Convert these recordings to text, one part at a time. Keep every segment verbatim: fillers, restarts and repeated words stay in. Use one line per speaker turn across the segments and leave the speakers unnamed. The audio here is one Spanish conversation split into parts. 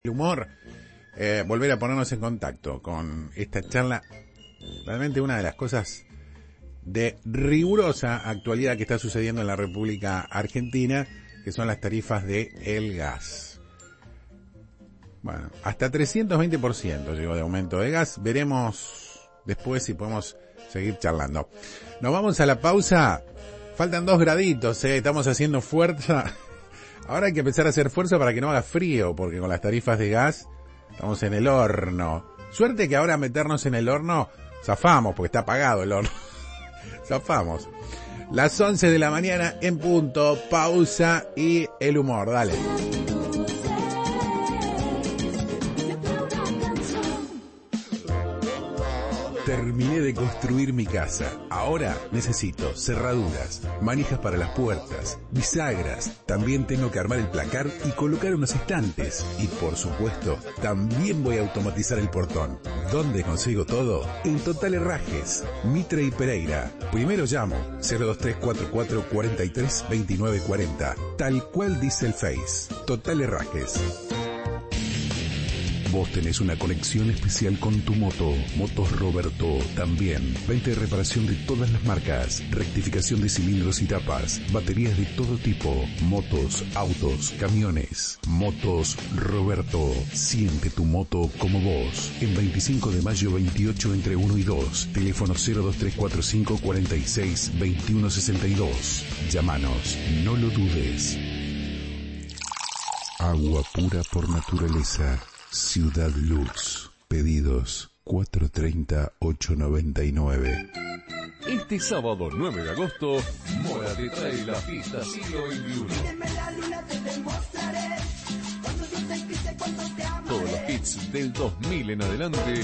el humor, eh, volver a ponernos en contacto con esta charla, realmente una de las cosas de rigurosa actualidad que está sucediendo en la República Argentina, que son las tarifas de el gas. Bueno, hasta trescientos veinte por ciento llegó de aumento de gas. Veremos después si podemos seguir charlando. Nos vamos a la pausa. Faltan dos graditos, eh. Estamos haciendo fuerza. Ahora hay que empezar a hacer fuerza para que no haga frío, porque con las tarifas de gas estamos en el horno. Suerte que ahora meternos en el horno, zafamos, porque está apagado el horno. Zafamos. Las once de la mañana en punto, pausa y el humor, dale. Terminé de construir mi casa. Ahora necesito cerraduras, manijas para las puertas, bisagras. También tengo que armar el placar y colocar unos estantes. Y por supuesto, también voy a automatizar el portón. ¿Dónde consigo todo? En Total Herrajes, Mitre y Pereira. Primero llamo cero dos tres cuatro cuatro cuatro tres dos nueve cuatro cero. Tal cual dice el Face. Total Herrajes. Vos tenés una conexión especial con tu moto. Motos Roberto también. Venta y reparación de todas las marcas. Rectificación de cilindros y tapas. Baterías de todo tipo. Motos, autos, camiones. Motos Roberto. Siente tu moto como vos. En veinticinco de mayo veintiocho entre uno y dos. Teléfono cero dos tres cuatro cinco cuatro seis dos uno seis dos. Llámanos. No lo dudes. Agua pura por naturaleza. Ciudad Luz. Pedidos cuatro treinta, ocho noventa y nueve.
Este sábado nueve de agosto, Mora te trae la fiesta siglo veintiuno. Todos los hits del dos mil en adelante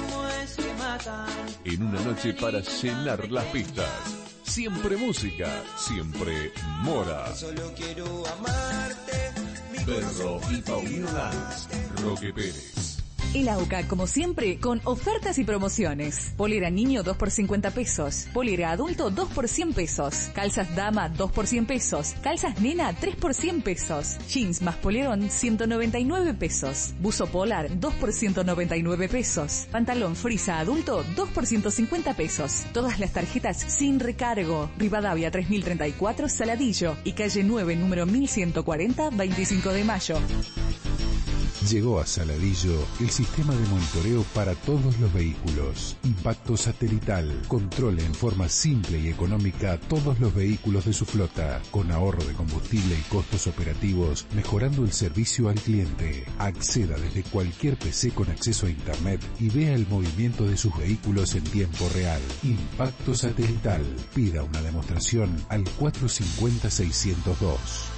en una noche para llenar las pistas. Siempre música, siempre Mora.
Solo quiero amarte.
Perro y Paulino Lanz, Roque Pérez.
El AUCA, como siempre, con ofertas y promociones. Polera niño dos por cincuenta pesos. Polera adulto dos por cien pesos. Calzas dama dos por cien pesos. Calzas nena tres por cien pesos. Jeans más polerón ciento noventa y nueve pesos. Buzo polar dos por ciento noventa y nueve pesos. Pantalón frisa adulto dos por ciento cincuenta pesos. Todas las tarjetas sin recargo. Rivadavia tres mil treinta y cuatro Saladillo y calle nueve número mil ciento cuarenta veinticinco de mayo.
Llegó a Saladillo el sistema de monitoreo para todos los vehículos. Impacto satelital. Controla en forma simple y económica todos los vehículos de su flota, con ahorro de combustible y costos operativos, mejorando el servicio al cliente. Acceda desde cualquier P C con acceso a Internet y vea el movimiento de sus vehículos en tiempo real. Impacto satelital. Pida una demostración al cuatro cinco cero, seis cero dos.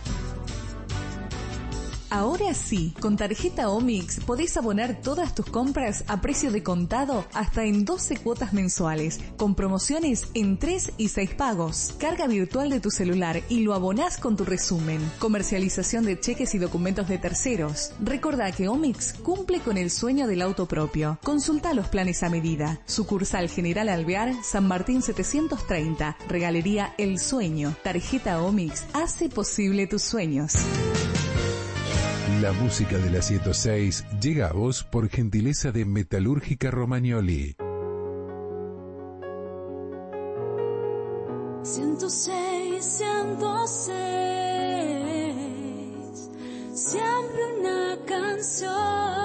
Ahora sí, con tarjeta Omix podés abonar todas tus compras a precio de contado hasta en doce cuotas mensuales, con promociones en tres y seis pagos. Carga virtual de tu celular y lo abonás con tu resumen. Comercialización de cheques y documentos de terceros. Recordá que Omix cumple con el sueño del auto propio. Consulta los planes a medida. Sucursal General Alvear, San Martín setecientos treinta. Regalería El Sueño. Tarjeta Omix hace posible tus sueños.
La música de la ciento seis llega a vos por gentileza de Metalúrgica Romagnoli.
ciento seis, ciento seis, siempre una canción.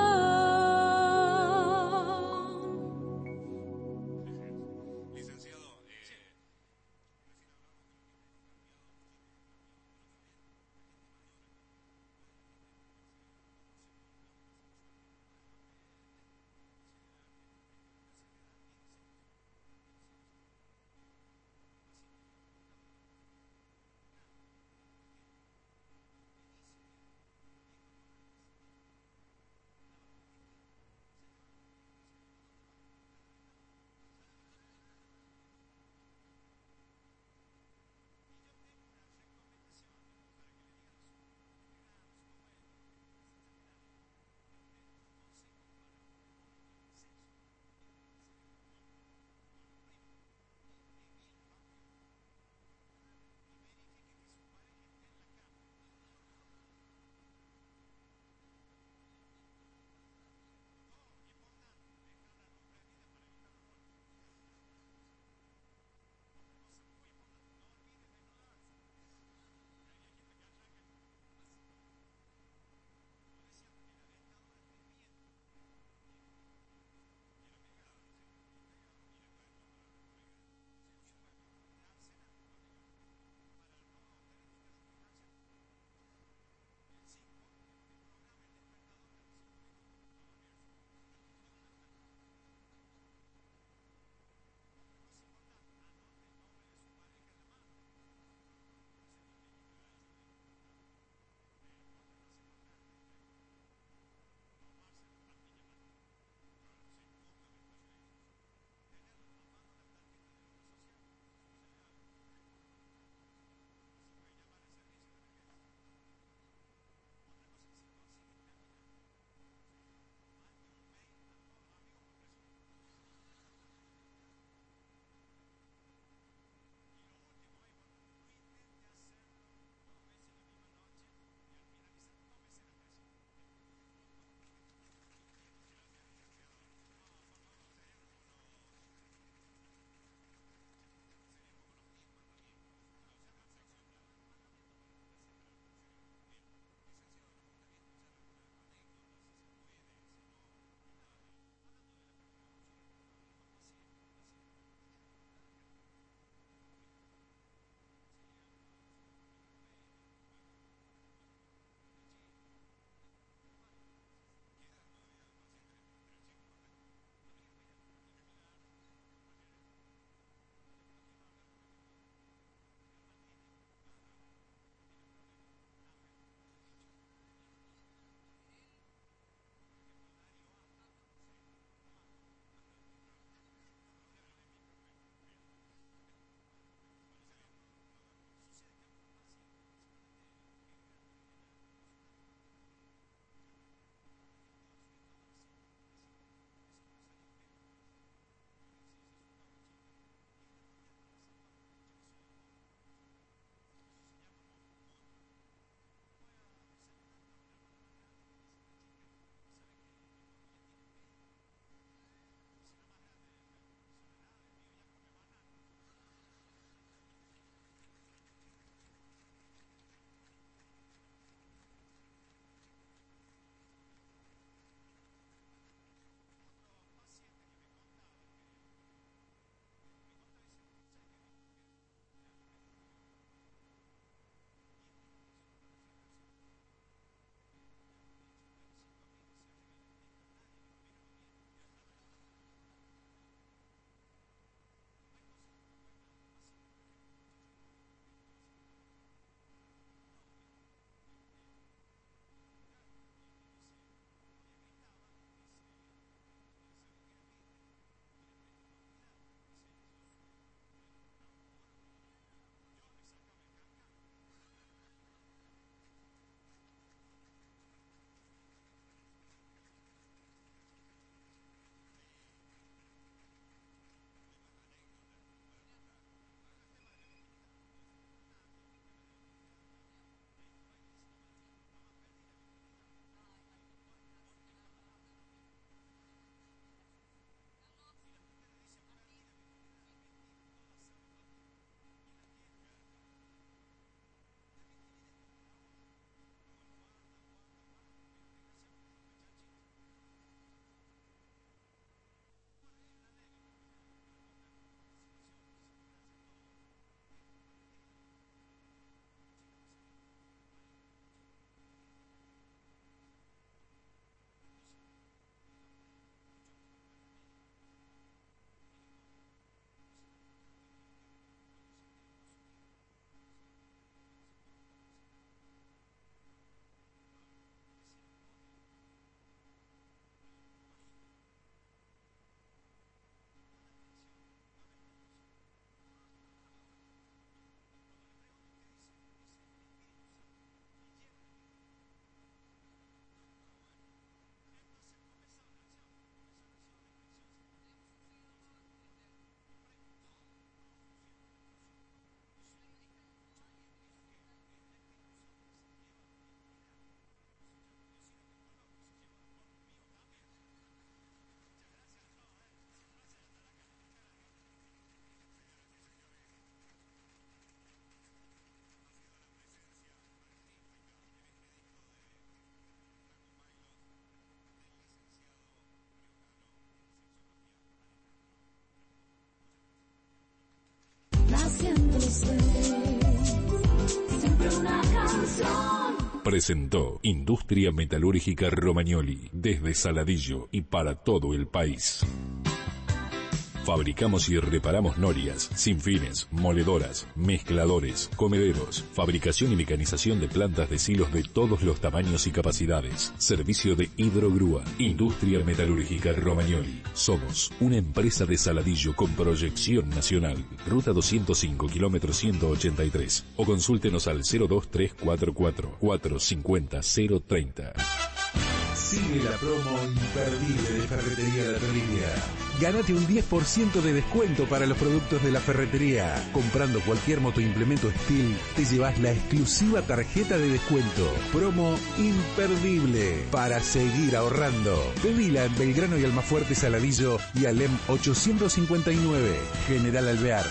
Siempre una canción.
Presentó Industria Metalúrgica Romagnoli, desde Saladillo y para todo el país. Fabricamos y reparamos norias, sinfines, moledoras, mezcladores, comederos, fabricación y mecanización de plantas de silos de todos los tamaños y capacidades. Servicio de hidrogrúa. Industria Metalúrgica Romagnoli. Somos una empresa de Saladillo con proyección nacional. Ruta doscientos cinco, kilómetro ciento ochenta y tres. O consúltenos al cero dos tres cuatro cuatro, cuatro cinco cero, cero treinta.
Sigue la promo imperdible de Ferretería La Terrible. Gánate un diez por ciento de descuento para los productos de la ferretería. Comprando cualquier motoimplemento Steel, te llevas la exclusiva tarjeta de descuento. Promo imperdible para seguir ahorrando. Pedila en Belgrano y Almafuerte Saladillo y Alem ochocientos cincuenta y nueve, General Alvear.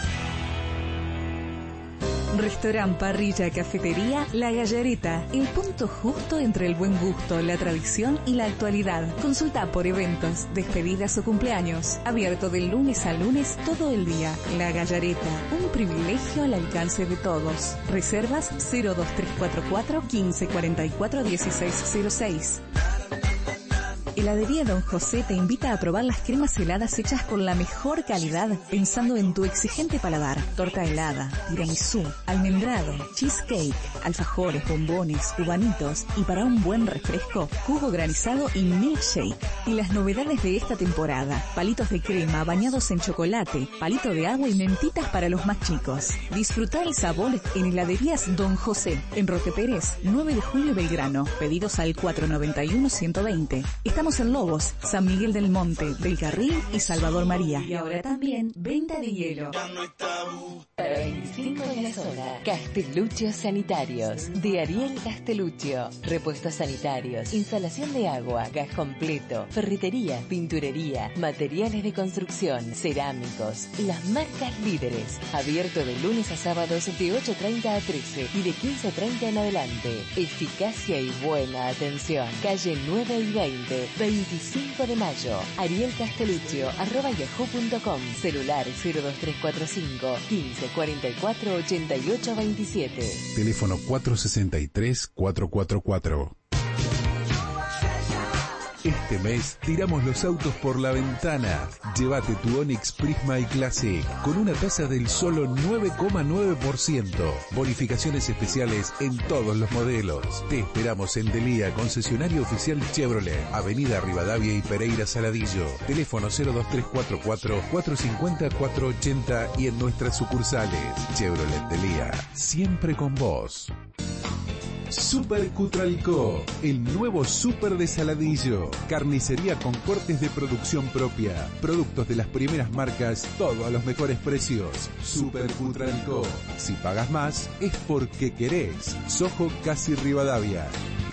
Restaurant, parrilla, cafetería, La Gallareta. El punto justo entre el buen gusto, la tradición y la actualidad. Consulta por eventos, despedidas o cumpleaños. Abierto de lunes a lunes todo el día. La Gallareta. Un privilegio al alcance de todos. Reservas cero dos tres cuatro cuatro, quince cuarenta y cuatro, dieciséis cero seis. Heladería Don José te invita a probar las cremas heladas hechas con la mejor calidad, pensando en tu exigente paladar. Torta helada, tiramisú, almendrado, cheesecake, alfajores, bombones, cubanitos y para un buen refresco, jugo granizado y milkshake. Y las novedades de esta temporada: palitos de crema bañados en chocolate, palito de agua y mentitas para los más chicos. Disfruta el sabor en Heladerías Don José, en Roque Pérez, nueve de julio Belgrano. Pedidos al cuatro noventa y uno, ciento veinte. Estamos en Lobos, San Miguel del Monte, Del Carril y Salvador María. Y ahora también venta de hielo.
Para veinticinco de la zona, Castelluccio Sanitarios, de Ariel Castelluccio. Repuestos sanitarios, instalación de agua, gas completo, ferretería, pinturería, materiales de construcción, cerámicos, las marcas líderes. Abierto de lunes a sábados de ocho treinta a trece y de quince treinta en adelante. Eficacia y buena atención. Calle nueve y veinte, veinticinco de mayo. Ariel Castelluccio, arroba yahoo punto com. Celular cero dos tres cuatro cinco, quince cuarenta y cuatro, ochenta y ocho veintisiete.
Teléfono cuatro sesenta y tres, cuatro cuatro cuatro. Este mes tiramos los autos por la ventana. Llévate tu Onix Prisma y Classic con una tasa del solo nueve coma nueve por ciento. Bonificaciones especiales en todos los modelos. Te esperamos en Delía, concesionario oficial Chevrolet, Avenida Rivadavia y Pereira Saladillo. Teléfono cero dos tres cuatro cuatro, cuatro cinco cero, cuatro ochenta y en nuestras sucursales. Chevrolet Delía, siempre con vos. Super Cutralcó, el nuevo super de Saladillo. Carnicería con cortes de producción propia. Productos de las primeras marcas, todo a los mejores precios. Super Cutralcó. Si pagas más, es porque querés. Sojo Casi Rivadavia.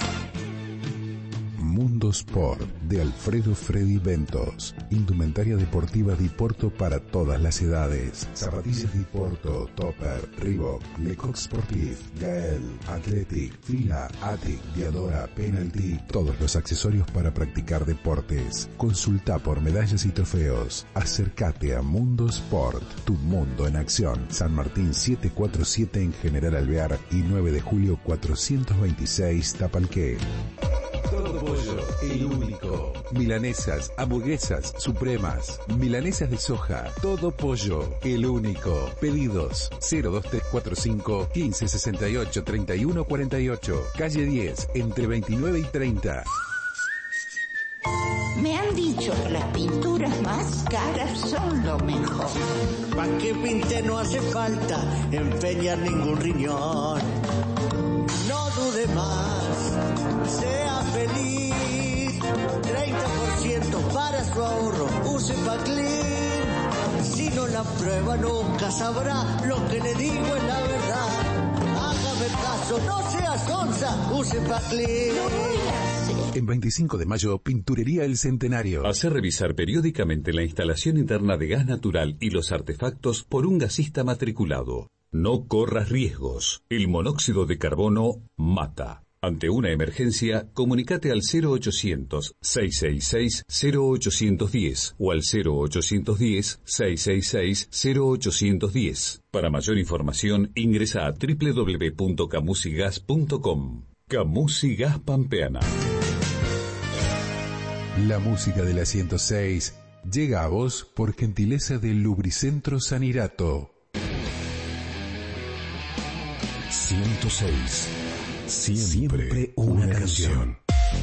Mundo Sport, de Alfredo Freddy Ventos. Indumentaria deportiva Diporto para todas las edades. Zapatillas Diporto, Topper, Reebok, Lecoq Sportif, Gael, Athletic, Fila, Atic, Diadora, Penalty. Todos los accesorios para practicar deportes. Consulta por medallas y trofeos. Acércate a Mundo Sport, tu mundo en acción. San Martín setecientos cuarenta y siete en General Alvear y nueve de julio cuatrocientos veintiséis Tapalqué. Todo Pollo, el único. Milanesas, hamburguesas, supremas, milanesas de soja. Todo Pollo, el único. Pedidos cero dos tres cuatro cinco, quince sesenta y ocho, treinta y uno cuarenta y ocho. Calle diez, entre veintinueve y treinta.
Me han dicho que las pinturas más caras son lo mejor.
Pa' que pinte no hace falta empeñar ningún riñón. No dude más, sea feliz. treinta por ciento para su ahorro, use Paclin. Si no la prueba nunca sabrá, lo que le digo es la verdad. Hágame caso, no sea sonsa, use Paclin.
En veinticinco de mayo, Pinturería El Centenario.
Hacer revisar periódicamente la instalación interna de gas natural y los artefactos por un gasista matriculado. No corras riesgos. El monóxido de carbono mata. Ante una emergencia, comunicate al cero ochocientos, seiscientos sesenta y seis, cero ochocientos diez o al cero ochocientos diez, seiscientos sesenta y seis, cero ochocientos diez. Para mayor información, ingresa a doble u doble u doble u punto camusigas punto com. Camusi Gas Pampeana.
La música de la ciento seis llega a vos por gentileza del Lubricentro Sanirato.
ciento seis. Siempre,
Siempre una, una canción.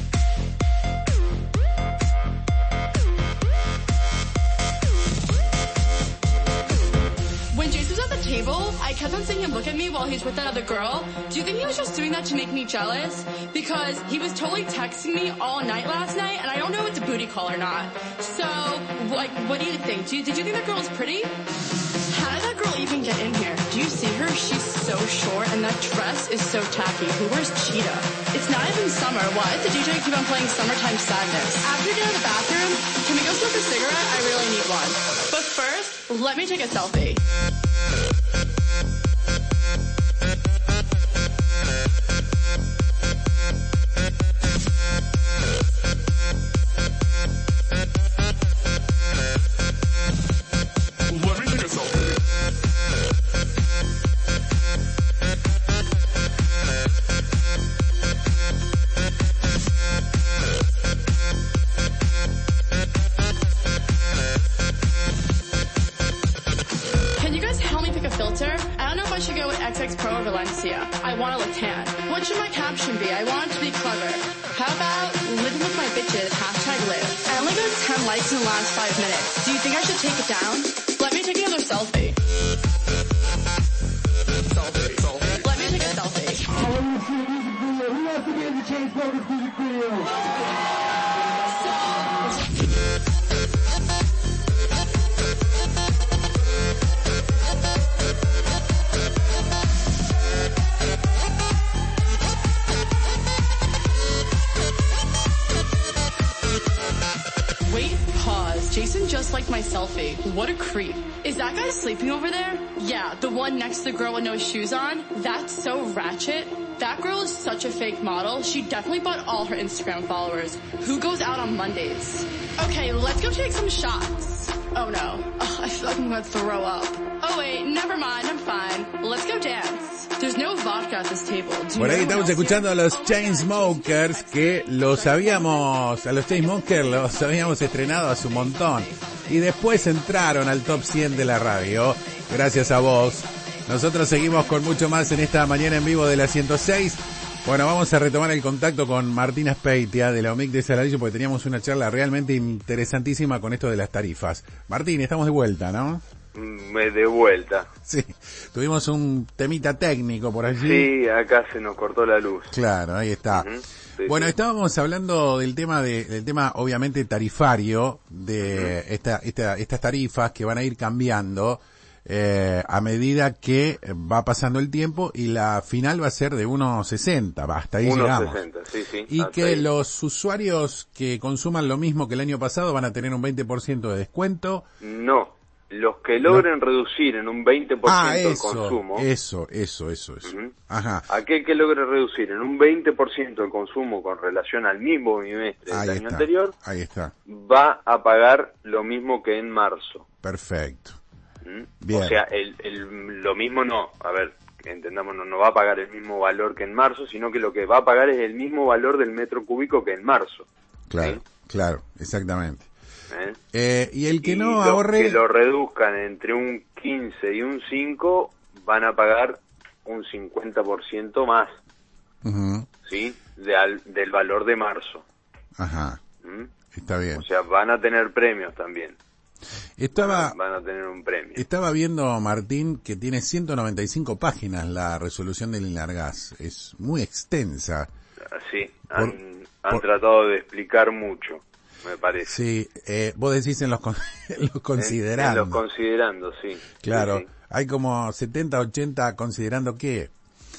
When Jason was at the table, I kept on seeing him look at me while he's with that other girl. Do you think he was just doing that to make me jealous? Because he was totally texting me all night last night, and I don't know if it's a booty call or not. So, like, what do you think? Do you, did you think that girl was pretty? How did that girl even get in here? Do you see her? She's so short, and that dress is so tacky. Who wears cheetah? It's not even summer. Why does the D J keep on playing Summertime Sadness? After we get out of the bathroom, can we go smoke a cigarette? I really need one. But first, let me take a selfie. I want to look tan. What should my caption be? I want it to be clever. How about living with my bitches, hashtag live. I only got ten likes in the last five minutes. Do you think I should take it down? Let me take another selfie. Selfie, selfie. Let me take a selfie. I want to see a music video. Who wants to be in the Chainsmokers music video? Jason just liked my selfie. What a creep. Is that guy sleeping over there? Yeah, the one next to the girl with no shoes on. That's so ratchet. That girl is such a fake model. She definitely bought all her Instagram followers. Who goes out on Mondays? Okay, let's go take some shots. Oh no. Oh, I feel like I'm gonna throw up. Oh wait, never mind, I'm fine. Let's go dance. There's no vodka at this table.
Por ahí estamos escuchando a los Chainsmokers, que los habíamos, a los Chainsmokers los habíamos estrenado hace un montón. Y después entraron al top cien de la radio. Gracias a vos. Nosotros seguimos con mucho más en esta mañana en vivo de la ciento seis. Bueno, vamos a retomar el contacto con Martín Aspeitia de la O M I C de Saladillo, porque teníamos una charla realmente interesantísima con esto de las tarifas. Martín, estamos de vuelta, ¿no?
Me de vuelta.
Sí, tuvimos un temita técnico por allí.
Sí, acá se nos cortó la luz.
Claro, ahí está. Uh-huh. Sí, bueno, sí. Estábamos hablando del tema de, del tema obviamente tarifario, de uh-huh. esta, esta, estas tarifas que van a ir cambiando eh, a medida que va pasando el tiempo, y la final va a ser de uno sesenta, hasta ahí llegamos.
uno sesenta, sí, sí.
Y que
ahí.
Los usuarios que consuman lo mismo que el año pasado van a tener un veinte por ciento de descuento.
No. Los que logren no. reducir en un veinte por ciento
ah, eso,
el consumo.
Eso, eso, eso, eso. Uh-huh. Ajá.
Aquel que logre reducir en un veinte por ciento el consumo con relación al mismo bimestre del año
está.
anterior,
ahí está.
Va a pagar lo mismo que en marzo.
Perfecto.
¿Mm?
Bien.
O sea, el, el, lo mismo no, a ver, entendamos, no, no va a pagar el mismo valor que en marzo, sino que lo que va a pagar es el mismo valor del metro cúbico que en marzo.
Claro,
¿sí?
Claro, exactamente.
¿Eh?
Eh, y el que
y
no
los
ahorre...
que lo reduzcan entre un quince y un cinco van a pagar un cincuenta por ciento más,
uh-huh.
¿sí? De al, del valor de marzo.
Ajá,
¿Mm?
Está bien.
O sea, van a tener premios también.
Estaba,
van a tener un premio.
Estaba viendo, Martín, que tiene ciento noventa y cinco páginas la resolución del Inlargas. Es muy extensa.
Sí,
por,
han, han
por,
tratado de explicar mucho, me parece.
Sí, eh, vos decís en los, en los considerando.
En, en los considerando, sí.
Claro,
sí, sí.
Hay como setenta, ochenta considerando qué.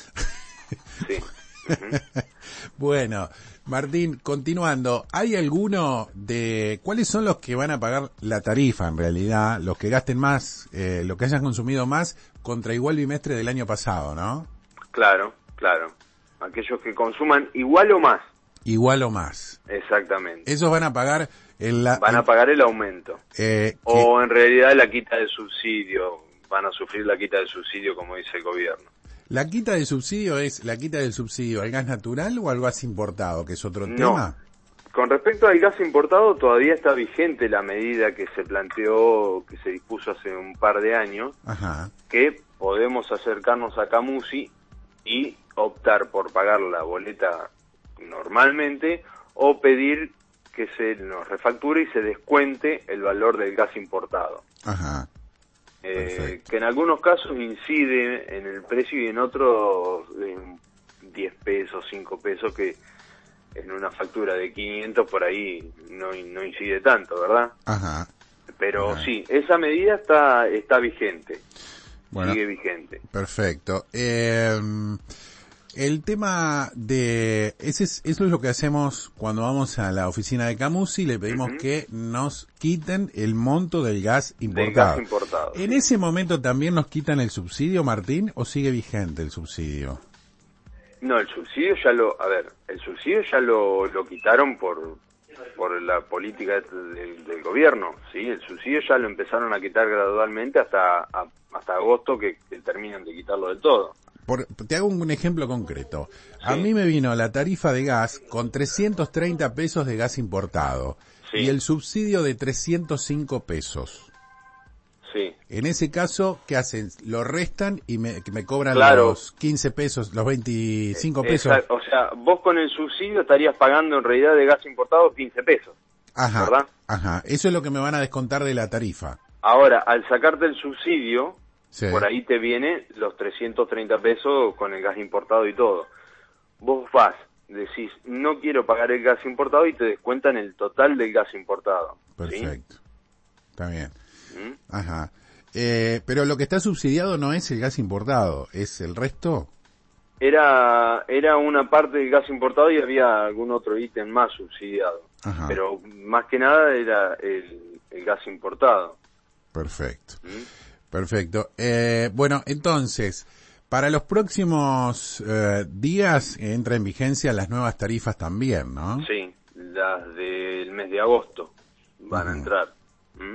Sí. Uh-huh.
Bueno, Martín, continuando, ¿hay alguno de cuáles son los que van a pagar la tarifa en realidad, los que gasten más, eh, los que hayan consumido más contra igual bimestre del año pasado, ¿no?
Claro, claro. aquellos que consuman igual o más.
Igual o más.
Exactamente.
Esos van a pagar el... La,
van a pagar el aumento.
Eh,
o en realidad la quita del subsidio. Van a sufrir la quita del subsidio, como dice el gobierno.
¿La quita del subsidio es la quita del subsidio al gas natural o al gas importado, que es otro
no.
tema?
Con respecto al gas importado, todavía está vigente la medida que se planteó, que se dispuso hace un par de años,
Ajá.
que podemos acercarnos a Camusi y optar por pagar la boleta normalmente o pedir que se nos refacture y se descuente el valor del gas importado.
Ajá.
Eh, que en algunos casos incide en el precio y en otros en diez pesos, cinco pesos, que en una factura de quinientos por ahí no, no incide tanto, ¿verdad?
Ajá.
Pero
Ajá.
sí, esa medida está está vigente,
bueno,
sigue vigente.
Perfecto. Eh, el tema de... Ese es, eso es lo que hacemos cuando vamos a la oficina de Camusi, le pedimos uh-huh. que nos quiten el monto del gas importado.
Del gas importado.
¿En
sí.
ese momento también nos quitan el subsidio, Martín, o sigue vigente el subsidio?
No, el subsidio ya lo... A ver, el subsidio ya lo, lo quitaron por por la política del, del gobierno, ¿sí? El subsidio ya lo empezaron a quitar gradualmente hasta a, hasta agosto, que, que terminan de quitarlo del todo.
Por, te hago un ejemplo concreto.
Sí.
A mí me vino la tarifa de gas con trescientos treinta pesos de gas importado
sí.
y el subsidio de trescientos cinco pesos.
Sí.
En ese caso, ¿qué hacen? Lo restan y me, me cobran
claro.
los quince pesos, los veinticinco pesos.
Exacto. O sea, vos con el subsidio estarías pagando en realidad de gas importado quince pesos.
Ajá.
¿Verdad?
Ajá. Eso es lo que me van a descontar de la tarifa.
Ahora, al sacarte el subsidio,
sí.
por ahí te viene los trescientos treinta pesos con el gas importado y todo. Vos vas, decís, no quiero pagar el gas importado y te descuentan el total del gas importado.
Perfecto.
¿Sí?
Está bien.
¿Mm?
Ajá. Eh, pero lo que está subsidiado no es el gas importado, ¿es el resto?
Era era una parte del gas importado y había algún otro ítem más subsidiado.
Ajá.
Pero más que nada era el, el gas importado.
Perfecto.
¿Mm?
Perfecto. Eh, bueno, entonces, para los próximos eh, días entra en vigencia las nuevas tarifas también, ¿no?
Sí, las del mes de agosto van uh-huh. a entrar. ¿Mm?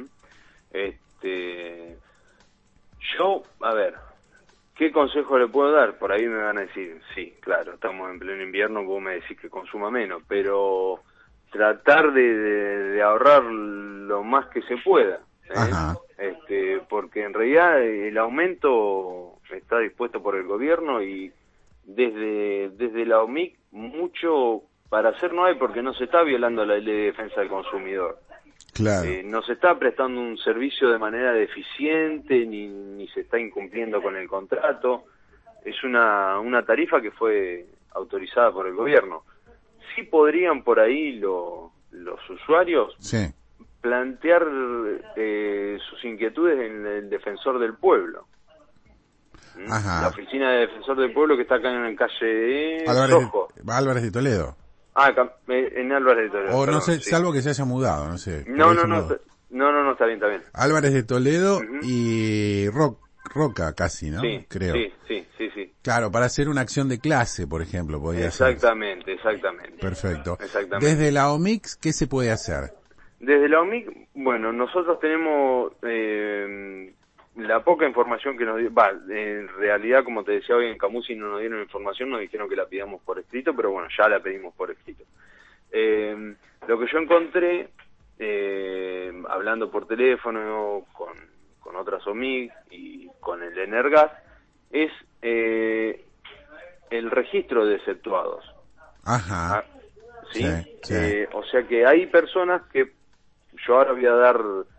Este, yo, a ver, ¿qué consejo le puedo dar? Por ahí me van a decir, sí, claro, estamos en pleno invierno, vos me decís que consuma menos, pero tratar de, de, de ahorrar lo más que se pueda, ¿eh?
Ajá.
Este, porque en realidad el aumento está dispuesto por el gobierno y desde desde la O M I C mucho para hacer no hay, porque no se está violando la ley de defensa del consumidor.
Claro.
Eh, no se está prestando un servicio de manera deficiente, ni, ni se está incumpliendo con el contrato. Es una, una tarifa que fue autorizada por el gobierno. Sí podrían por ahí lo, los usuarios
sí.
plantear eh, sus inquietudes en el Defensor del Pueblo. ¿Mm?
Ajá.
La oficina de Defensor del Pueblo que está acá en calle
Álvarez
Sojo.
de, Álvarez de Toledo.
Ah, en Álvarez de Toledo.
O no
perdón,
sé,
sí.
salvo que se haya mudado, no sé.
No, no, no, no, no, no, está bien, está bien.
Álvarez de Toledo
Uh-huh.
y Ro- Roca casi, ¿no?
Sí,
creo.
sí, sí, sí, sí.
Claro, para hacer una acción de clase, por ejemplo, podría ser.
Exactamente, exactamente.
Perfecto.
Exactamente.
Desde la O M I C, ¿qué se puede hacer?
Desde la O M I C, bueno, nosotros tenemos eh, la poca información que nos dio, va, en realidad, como te decía hoy en Camusi no nos dieron información, nos dijeron que la pidamos por escrito, pero bueno, ya la pedimos por escrito. Eh, lo que yo encontré, eh, hablando por teléfono con, con otras O M I C y con el Energas, es eh, el registro de exceptuados.
Ajá.
Ah, ¿sí?
Sí, sí.
Eh, o sea que hay personas que, yo ahora voy a dar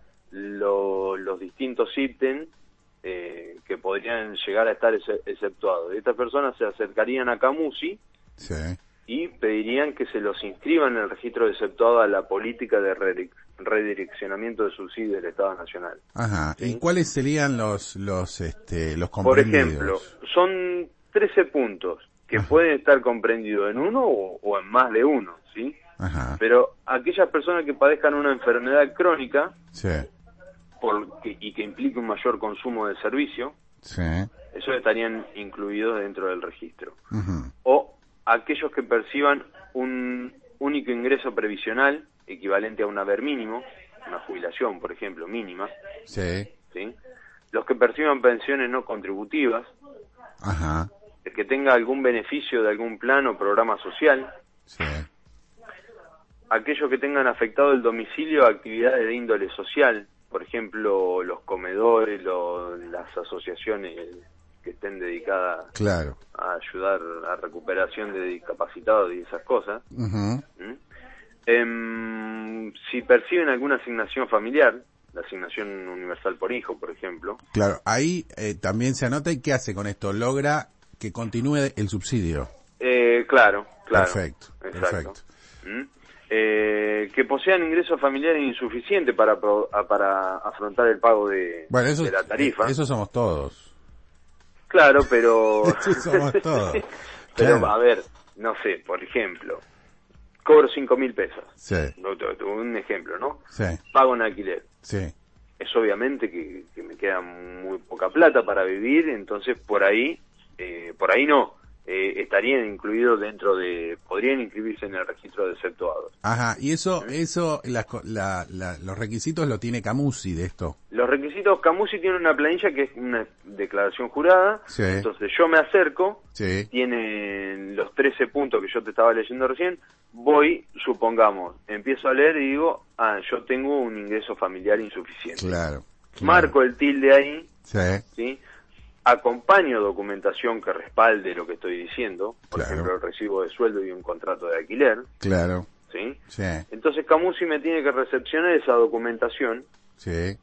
lo, los distintos ítems eh, que podrían llegar a estar ex- exceptuados. Estas personas se acercarían a Camusi
Sí.
y pedirían que se los inscriban en el registro de exceptuado a la política de redic- redireccionamiento de subsidios del Estado Nacional.
Ajá.
¿Sí?
¿Y cuáles serían los los este los
Por
comprendidos?
ejemplo, son trece puntos que
Ajá.
pueden estar comprendidos en uno o, o en más de uno, ¿sí?
Ajá.
Pero aquellas personas que padezcan una enfermedad crónica
Sí.
porque, y que implique un mayor consumo de servicio,
Sí.
esos estarían incluidos dentro del registro.
Ujú.
O aquellos que perciban un único ingreso previsional equivalente a un haber mínimo, una jubilación, por ejemplo, mínima.
Sí.
¿Sí? Los que perciban pensiones no contributivas.
Ajá.
El que tenga algún beneficio de algún plan o programa social.
Sí.
Aquellos que tengan afectado el domicilio a actividades de índole social, por ejemplo, los comedores, lo, las asociaciones que estén dedicadas
claro.
a ayudar a recuperación de discapacitados y esas cosas.
Uh-huh.
¿Mm? Eh, si perciben alguna asignación familiar, la asignación universal por hijo, por ejemplo.
Claro, ahí eh, también se anota y ¿qué hace con esto? Logra que continúe el subsidio.
Eh, claro, claro.
Perfecto,
exacto.
perfecto.
¿Mm? Eh, que posean ingresos familiares insuficientes para pro, a, para afrontar el pago de,
bueno, eso,
de la tarifa.
Eh, eso somos todos.
Claro, pero...
eso somos todos.
Pero,
claro.
a ver, no sé, por ejemplo, cobro cinco mil pesos.
Sí.
Un ejemplo, ¿no?
Sí.
Pago un alquiler.
Sí.
Es obviamente que, que me queda muy poca plata para vivir, entonces por ahí, eh, por ahí no. Eh, estarían incluidos dentro de, podrían inscribirse en el registro de exceptuados.
Ajá, y eso, eso, la, la, la, los requisitos lo tiene Camusi de esto.
Los requisitos, Camusi tiene una planilla que es una declaración jurada,
sí.
Entonces yo me acerco,
sí.
Tiene los trece puntos que yo te estaba leyendo recién, voy, supongamos, empiezo a leer y digo, ah, yo tengo un ingreso familiar insuficiente.
Claro. claro.
Marco el tilde ahí,
sí.
¿sí? Acompaño documentación que respalde lo que estoy diciendo, por
claro.
ejemplo, el recibo de sueldo y un contrato de alquiler.
Claro.
¿Sí?
Sí.
Entonces Camusi me tiene que recepcionar esa documentación.
Sí.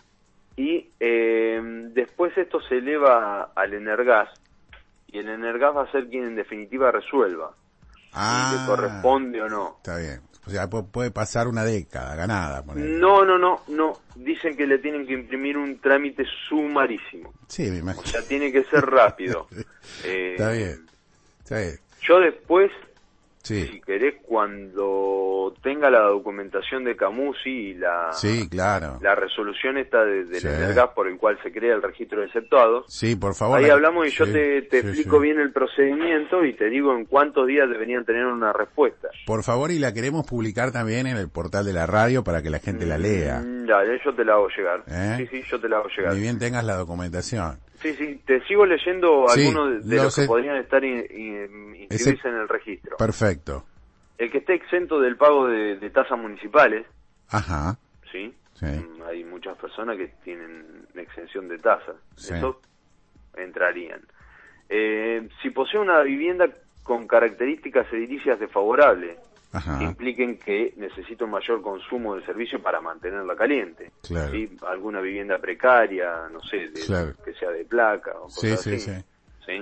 Y eh, después esto se eleva al Energas, y el Energas va a ser quien en definitiva resuelva
ah,
si le corresponde o no.
Está bien. O sea, puede pasar una década ganada. Ponele.
No, no, no, no. Dicen que le tienen que imprimir un trámite sumarísimo.
Sí, me imagino.
O sea, tiene que ser rápido.
eh, está bien, está bien.
Yo después,
sí.
si querés, cuando tenga la documentación de Camusi y la
sí, claro.
la resolución esta de, del
sí.
Energas por el cual se crea el registro de exceptuados,
sí, por favor.
ahí hablamos y
sí,
yo te, te
sí,
explico
sí.
bien el procedimiento y te digo en cuántos días deberían tener una respuesta.
Por favor, y la queremos publicar también en el portal de la radio para que la gente la lea.
Mm, dale, yo te la hago llegar.
¿Eh?
Sí, sí, yo te la hago llegar.
Ni bien tengas la documentación.
Sí, sí, te sigo leyendo
sí,
algunos de, de los que
sé.
podrían estar in, in, inscribirse
Ese...
en el registro.
Perfecto.
El que esté exento del pago de, de tasas municipales.
Ajá.
¿Sí?
Sí.
Hay muchas personas que tienen exención de tasas.
Sí.
Esos entrarían. Eh, si posee una vivienda con características edilicias desfavorables,
Ajá.
que impliquen que necesita un mayor consumo de servicio para mantenerla caliente.
Claro.
¿Sí? Alguna vivienda precaria, no sé, de,
claro.
que sea de placa o cosas
sí,
así.
sí, sí.
¿Sí?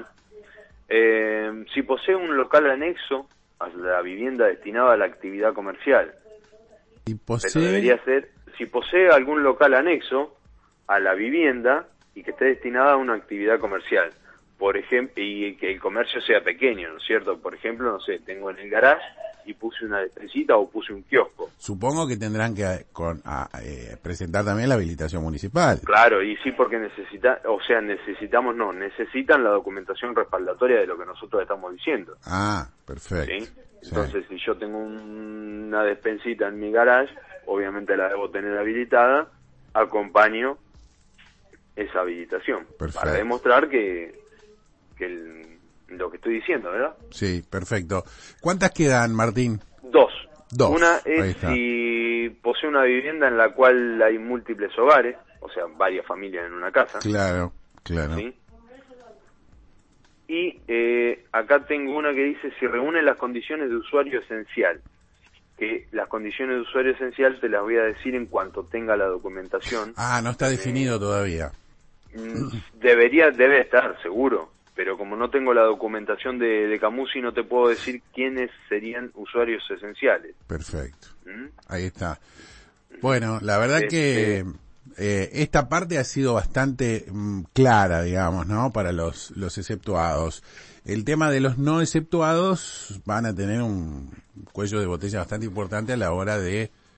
Eh, si posee un local anexo a la vivienda destinada a la actividad comercial.
Y posee...
Pero debería ser, si posee algún local anexo a la vivienda y que esté destinada a una actividad comercial, por ejemplo, y que el comercio sea pequeño, ¿no es cierto? Por ejemplo, no sé, tengo en el garage y puse una despensita o puse un kiosco.
Supongo que tendrán que con, a, eh, presentar también la habilitación municipal.
Claro, y sí, porque necesita, o sea, necesitamos, no, necesitan la documentación respaldatoria de lo que nosotros estamos diciendo.
Ah, perfecto.
¿Sí? Entonces, sí. Si yo tengo un, una despensita en mi garage, obviamente la debo tener habilitada, acompaño esa habilitación.
Perfecto.
Para demostrar que, que el, lo que estoy diciendo, ¿verdad?
Sí, perfecto. ¿Cuántas quedan, Martín?
Dos.
Dos.
Una
Ahí
es
está.
si posee una vivienda en la cual hay múltiples hogares, o sea, varias familias en una casa.
Claro, claro.
¿Sí? Y eh, acá tengo una que dice si reúne las condiciones de usuario esencial. Que las condiciones de usuario esencial te las voy a decir en cuanto tenga la documentación.
Ah, no está definido eh, todavía.
Debería, debe estar, seguro. Pero como no tengo la documentación de, de Camusi, no te puedo decir quiénes serían usuarios esenciales.
Perfecto.
¿Mm?
Ahí está. Bueno, la verdad este... que eh, esta parte ha sido bastante mm, clara, digamos, ¿no? Para los, los exceptuados. El tema de los no exceptuados van a tener un cuello de botella bastante importante a la hora de